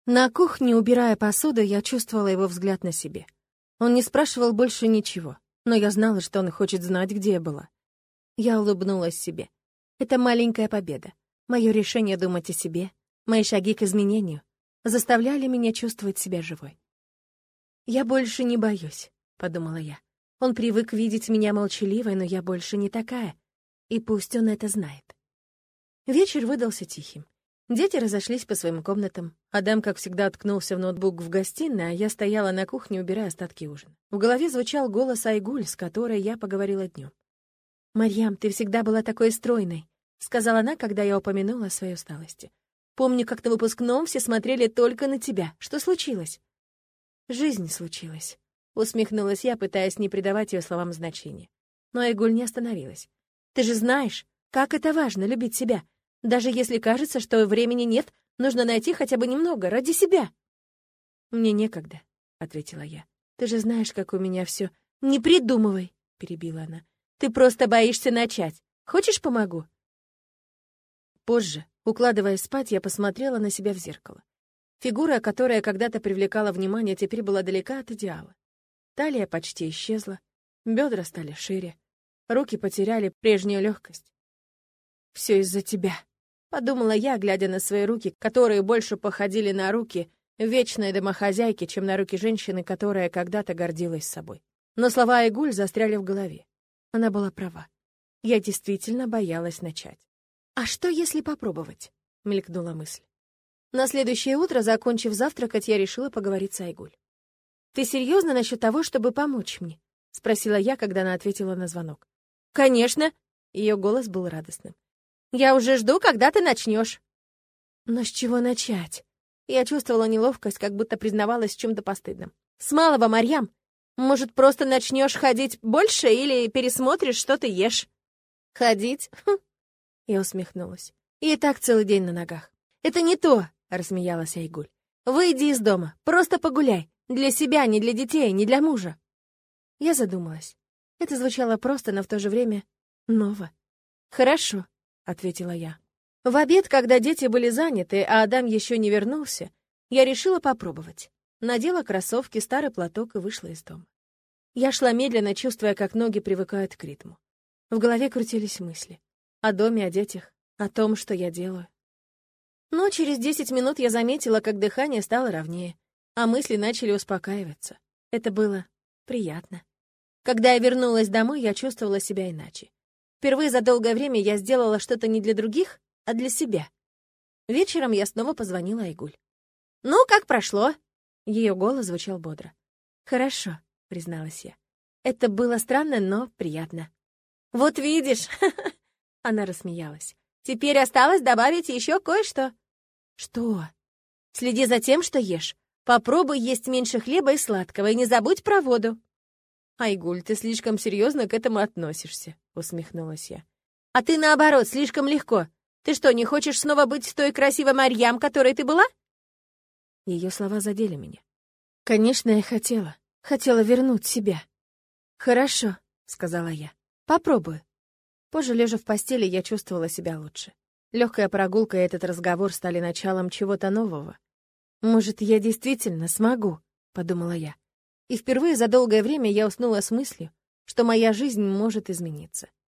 На кухне, убирая посуду, я чувствовала его взгляд на себе. Он не спрашивал больше ничего, но я знала, что он хочет знать, где я была. Я улыбнулась себе. Это маленькая победа. Мое решение думать о себе, мои шаги к изменению заставляли меня чувствовать себя живой. «Я больше не боюсь», — подумала я. Он привык видеть меня молчаливой, но я больше не такая. И пусть он это знает. Вечер выдался тихим. Дети разошлись по своим комнатам. Адам, как всегда, ткнулся в ноутбук в гостиной, а я стояла на кухне, убирая остатки ужина. В голове звучал голос Айгуль, с которой я поговорила днем. «Марьям, ты всегда была такой стройной», — сказала она, когда я упомянула о своей усталости. «Помню, как на выпускном все смотрели только на тебя. Что случилось?» «Жизнь случилась», — усмехнулась я, пытаясь не придавать ее словам значения. Но Айгуль не остановилась. «Ты же знаешь, как это важно — любить себя. Даже если кажется, что времени нет, нужно найти хотя бы немного ради себя». «Мне некогда», — ответила я. «Ты же знаешь, как у меня все. «Не придумывай», — перебила она. «Ты просто боишься начать. Хочешь, помогу?» Позже, укладываясь спать, я посмотрела на себя в зеркало. Фигура, которая когда-то привлекала внимание, теперь была далека от идеала. Талия почти исчезла, бедра стали шире, руки потеряли прежнюю легкость. «Все из-за тебя», — подумала я, глядя на свои руки, которые больше походили на руки вечной домохозяйки, чем на руки женщины, которая когда-то гордилась собой. Но слова Айгуль застряли в голове. Она была права. Я действительно боялась начать. «А что, если попробовать?» — мелькнула мысль. На следующее утро, закончив завтракать, я решила поговорить с Айгуль. «Ты серьезно насчет того, чтобы помочь мне?» — спросила я, когда она ответила на звонок. «Конечно!» — ее голос был радостным. «Я уже жду, когда ты начнешь». «Но с чего начать?» Я чувствовала неловкость, как будто признавалась в чем-то постыдном. «С малого, Марьям. Может, просто начнешь ходить больше или пересмотришь, что ты ешь?» «Ходить?» Я усмехнулась. «И так целый день на ногах». «Это не то!» — рассмеялась Айгуль. «Выйди из дома, просто погуляй. Для себя, не для детей, не для мужа». Я задумалась. Это звучало просто, но в то же время ново. «Хорошо», — ответила я. В обед, когда дети были заняты, а Адам еще не вернулся, я решила попробовать. Надела кроссовки, старый платок и вышла из дома. Я шла медленно, чувствуя, как ноги привыкают к ритму. В голове крутились мысли. О доме, о детях, о том, что я делаю. Но через 10 минут я заметила, как дыхание стало ровнее, а мысли начали успокаиваться. Это было приятно. Когда я вернулась домой, я чувствовала себя иначе. Впервые за долгое время я сделала что-то не для других, а для себя. Вечером я снова позвонила Айгуль. «Ну, как прошло?» Ее голос звучал бодро. «Хорошо», — призналась я. Это было странно, но приятно. «Вот видишь!» Она рассмеялась. «Теперь осталось добавить еще кое-что». «Что?» «Следи за тем, что ешь. Попробуй есть меньше хлеба и сладкого, и не забудь про воду». «Айгуль, ты слишком серьезно к этому относишься», — усмехнулась я. «А ты, наоборот, слишком легко. Ты что, не хочешь снова быть той красивой Марьям, которой ты была?» Ее слова задели меня. Конечно, я хотела. Хотела вернуть себя. «Хорошо», — сказала я. «Попробую». Позже, лежа в постели, я чувствовала себя лучше. Легкая прогулка и этот разговор стали началом чего-то нового. «Может, я действительно смогу», — подумала я. И впервые за долгое время я уснула с мыслью, что моя жизнь может измениться.